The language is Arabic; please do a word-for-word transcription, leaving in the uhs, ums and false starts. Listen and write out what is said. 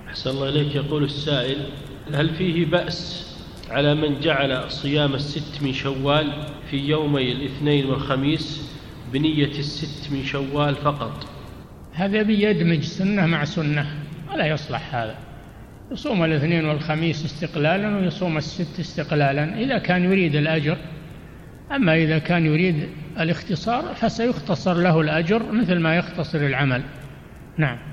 أحسن الله إليك. يقول السائل: هل فيه بأس على من جعل صيام الست من شوال في يومي الاثنين والخميس بنية الست من شوال فقط؟ هذا بيدمج سنة مع سنة، ولا يصلح هذا. يصوم الاثنين والخميس استقلالا ويصوم الست استقلالا إذا كان يريد الأجر. أما إذا كان يريد الاختصار فسيختصر له الأجر مثل ما يختصر العمل. نعم.